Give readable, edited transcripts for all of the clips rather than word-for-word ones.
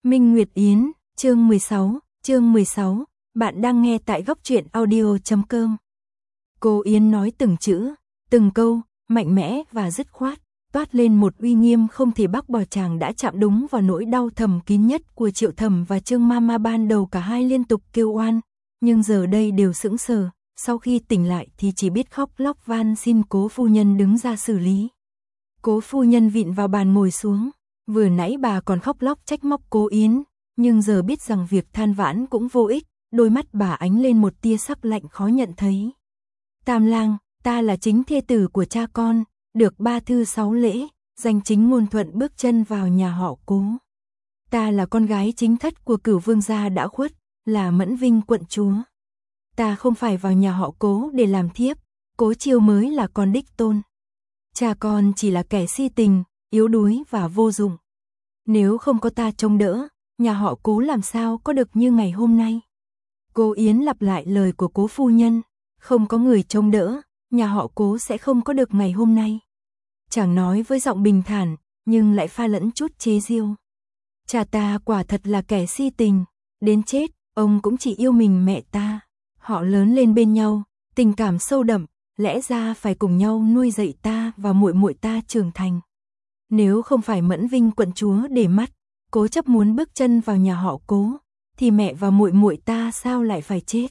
Minh Nguyệt Yến, chương 16, bạn đang nghe tại góc truyện audio.com. Cô Yến nói từng chữ, từng câu, mạnh mẽ và dứt khoát, toát lên một uy nghiêm không thể bác bỏ. Chàng đã chạm đúng vào nỗi đau thầm kín nhất của Triệu Thẩm và Trương Mama. Ban đầu cả hai liên tục kêu oan, nhưng giờ đây đều sững sờ, sau khi tỉnh lại thì chỉ biết khóc lóc van xin Cố phu nhân đứng ra xử lý. Cố phu nhân vịn vào bàn ngồi xuống, vừa nãy bà còn khóc lóc trách móc Cố Yến, nhưng giờ biết rằng việc than vãn cũng vô ích, đôi mắt bà ánh lên một tia sắc lạnh khó nhận thấy. Tam lang, ta là chính thê tử của cha con, được 3 thư 6 lễ, danh chính ngôn thuận bước chân vào nhà họ Cố. Ta là con gái chính thất của Cửu Vương gia đã khuất, là Mẫn Vinh quận chúa. Ta không phải vào nhà họ Cố để làm thiếp, Cố Chiêu mới là con đích tôn. Cha con chỉ là kẻ si tình, yếu đuối và vô dụng. Nếu không có ta trông đỡ, nhà họ Cố làm sao có được như ngày hôm nay. Cô Yến lặp lại lời của Cố phu nhân, không có người trông đỡ, nhà họ Cố sẽ không có được ngày hôm nay. Chàng nói với giọng bình thản, nhưng lại pha lẫn chút chế giễu. Cha ta quả thật là kẻ si tình, đến chết, ông cũng chỉ yêu mình mẹ ta. Họ lớn lên bên nhau, tình cảm sâu đậm, lẽ ra phải cùng nhau nuôi dạy ta và muội muội ta trưởng thành. Nếu không phải Mẫn Vinh quận chúa để mắt, cố chấp muốn bước chân vào nhà họ Cố, thì mẹ và muội muội ta sao lại phải chết?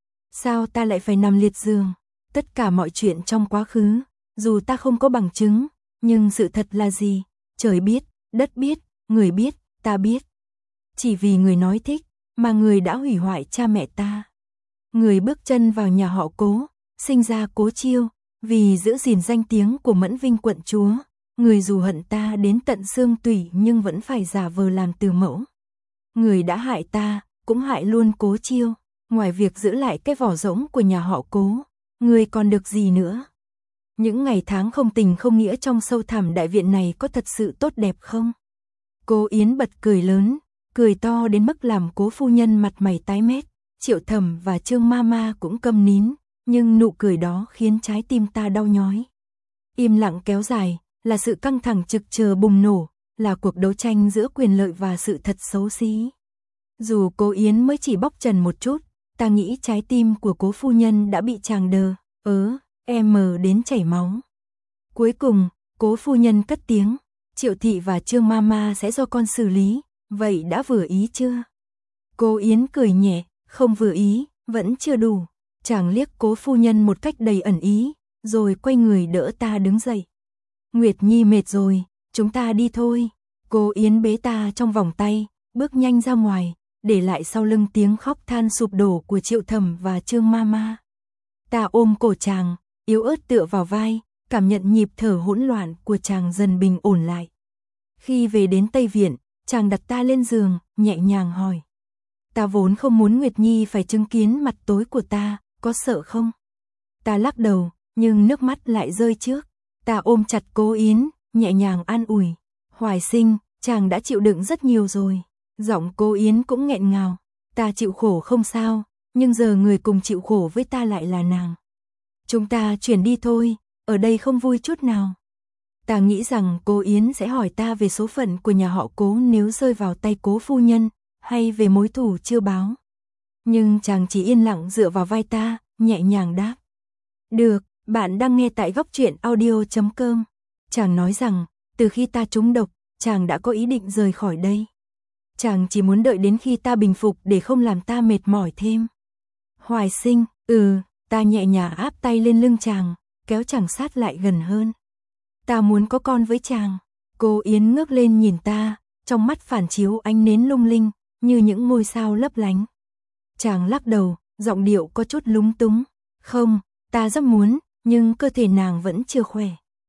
Sao ta lại phải nằm liệt giường? Tất cả mọi chuyện trong quá khứ, dù ta không có bằng chứng, nhưng sự thật là gì? Trời biết, đất biết, người biết, ta biết. Chỉ vì người nói thích, mà người đã hủy hoại cha mẹ ta. Người bước chân vào nhà họ Cố, sinh ra Cố Chiêu, vì giữ gìn danh tiếng của Mẫn Vinh quận chúa. Người dù hận ta đến tận xương tủy nhưng vẫn phải giả vờ làm từ mẫu. Người đã hại ta, cũng hại luôn Cố Chiêu. Ngoài việc giữ lại cái vỏ rỗng của nhà họ Cố, người còn được gì nữa? Những ngày tháng không tình không nghĩa trong sâu thẳm đại viện này có thật sự tốt đẹp không? Cố Yến bật cười lớn, cười to đến mức làm Cố phu nhân mặt mày tái mét. Triệu Thẩm và Trương Mama cũng câm nín, nhưng nụ cười đó khiến trái tim ta đau nhói. Im lặng kéo dài, là sự căng thẳng trực chờ bùng nổ, là cuộc đấu tranh giữa quyền lợi và sự thật xấu xí. Dù Cố Yến mới chỉ bóc trần một chút, ta nghĩ trái tim của Cố phu nhân đã bị chàng đờ, đến chảy máu. Cuối cùng, Cố phu nhân cất tiếng, Triệu thị và Trương Mama sẽ do con xử lý, vậy đã vừa ý chưa? Cố Yến cười nhẹ, không vừa ý, vẫn chưa đủ. Chàng liếc Cố phu nhân một cách đầy ẩn ý, rồi quay người đỡ ta đứng dậy. Nguyệt Nhi mệt rồi, chúng ta đi thôi. Cố Yến bế ta trong vòng tay, bước nhanh ra ngoài, để lại sau lưng tiếng khóc than sụp đổ của Triệu Thẩm và Trương Mama. Ta ôm cổ chàng, yếu ớt tựa vào vai, cảm nhận nhịp thở hỗn loạn của chàng dần bình ổn lại. Khi về đến Tây Viện, chàng đặt ta lên giường, nhẹ nhàng hỏi. Ta vốn không muốn Nguyệt Nhi phải chứng kiến mặt tối của ta, có sợ không? Ta lắc đầu, nhưng nước mắt lại rơi trước. Ta ôm chặt Cố Yến, nhẹ nhàng an ủi. Hoài sinh, chàng đã chịu đựng rất nhiều rồi. Giọng Cố Yến cũng nghẹn ngào. Ta chịu khổ không sao, nhưng giờ người cùng chịu khổ với ta lại là nàng. Chúng ta chuyển đi thôi, ở đây không vui chút nào. Ta nghĩ rằng Cố Yến sẽ hỏi ta về số phận của nhà họ Cố nếu rơi vào tay Cố phu nhân, hay về mối thù chưa báo. Nhưng chàng chỉ yên lặng dựa vào vai ta, nhẹ nhàng đáp. Được, bạn đang nghe tại góc truyện audio.com. Chàng nói rằng, từ khi ta trúng độc, chàng đã có ý định rời khỏi đây. Chàng chỉ muốn đợi đến khi ta bình phục để không làm ta mệt mỏi thêm. Hoài sinh, ta nhẹ nhàng áp tay lên lưng chàng, kéo chàng sát lại gần hơn. Ta muốn có con với chàng. Cô Yến ngước lên nhìn ta, trong mắt phản chiếu ánh nến lung linh, như những ngôi sao lấp lánh. Chàng lắc đầu, giọng điệu có chút lúng túng. Không, ta rất muốn, nhưng cơ thể nàng vẫn chưa khỏe.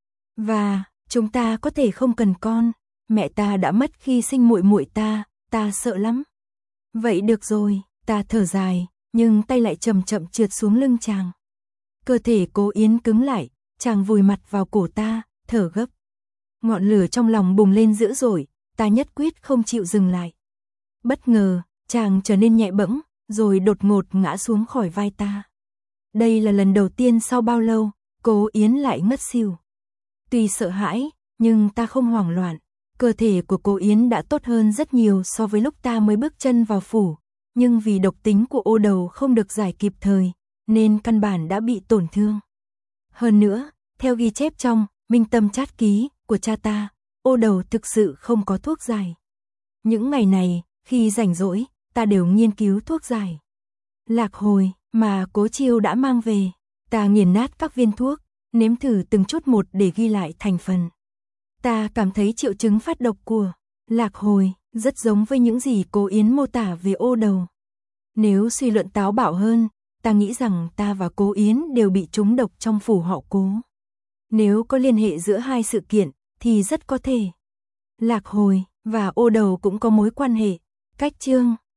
Và, chúng ta có thể không cần con. Mẹ ta đã mất khi sinh muội muội ta sợ lắm. Vậy được rồi, ta thở dài, nhưng tay lại chậm chậm trượt xuống lưng chàng. Cơ thể Cố Yến cứng lại, chàng vùi mặt vào cổ ta, thở gấp. Ngọn lửa trong lòng bùng lên dữ dội, ta nhất quyết không chịu dừng lại. Bất ngờ, chàng trở nên nhẹ bẫng, rồi đột ngột ngã xuống khỏi vai ta. Đây là lần đầu tiên sau bao lâu, Cố Yến lại ngất xỉu. Tuy sợ hãi, nhưng ta không hoảng loạn. Cơ thể của cô Yến đã tốt hơn rất nhiều so với lúc ta mới bước chân vào phủ, nhưng vì độc tính của ô đầu không được giải kịp thời, nên căn bản đã bị tổn thương. Hơn nữa, theo ghi chép trong Minh Tâm Trát Ký của cha ta, ô đầu thực sự không có thuốc giải. Những ngày này, khi rảnh rỗi, ta đều nghiên cứu thuốc giải. Lạc hồi mà Cố Chiêu đã mang về, ta nghiền nát các viên thuốc, nếm thử từng chút một để ghi lại thành phần. Ta cảm thấy triệu chứng phát độc của lạc hồi rất giống với những gì Cố Yến mô tả về ô đầu. Nếu suy luận táo bạo hơn, ta nghĩ rằng ta và Cố Yến đều bị trúng độc trong phủ họ Cố. Nếu có liên hệ giữa hai sự kiện, thì rất có thể lạc hồi và ô đầu cũng có mối quan hệ. Cách chương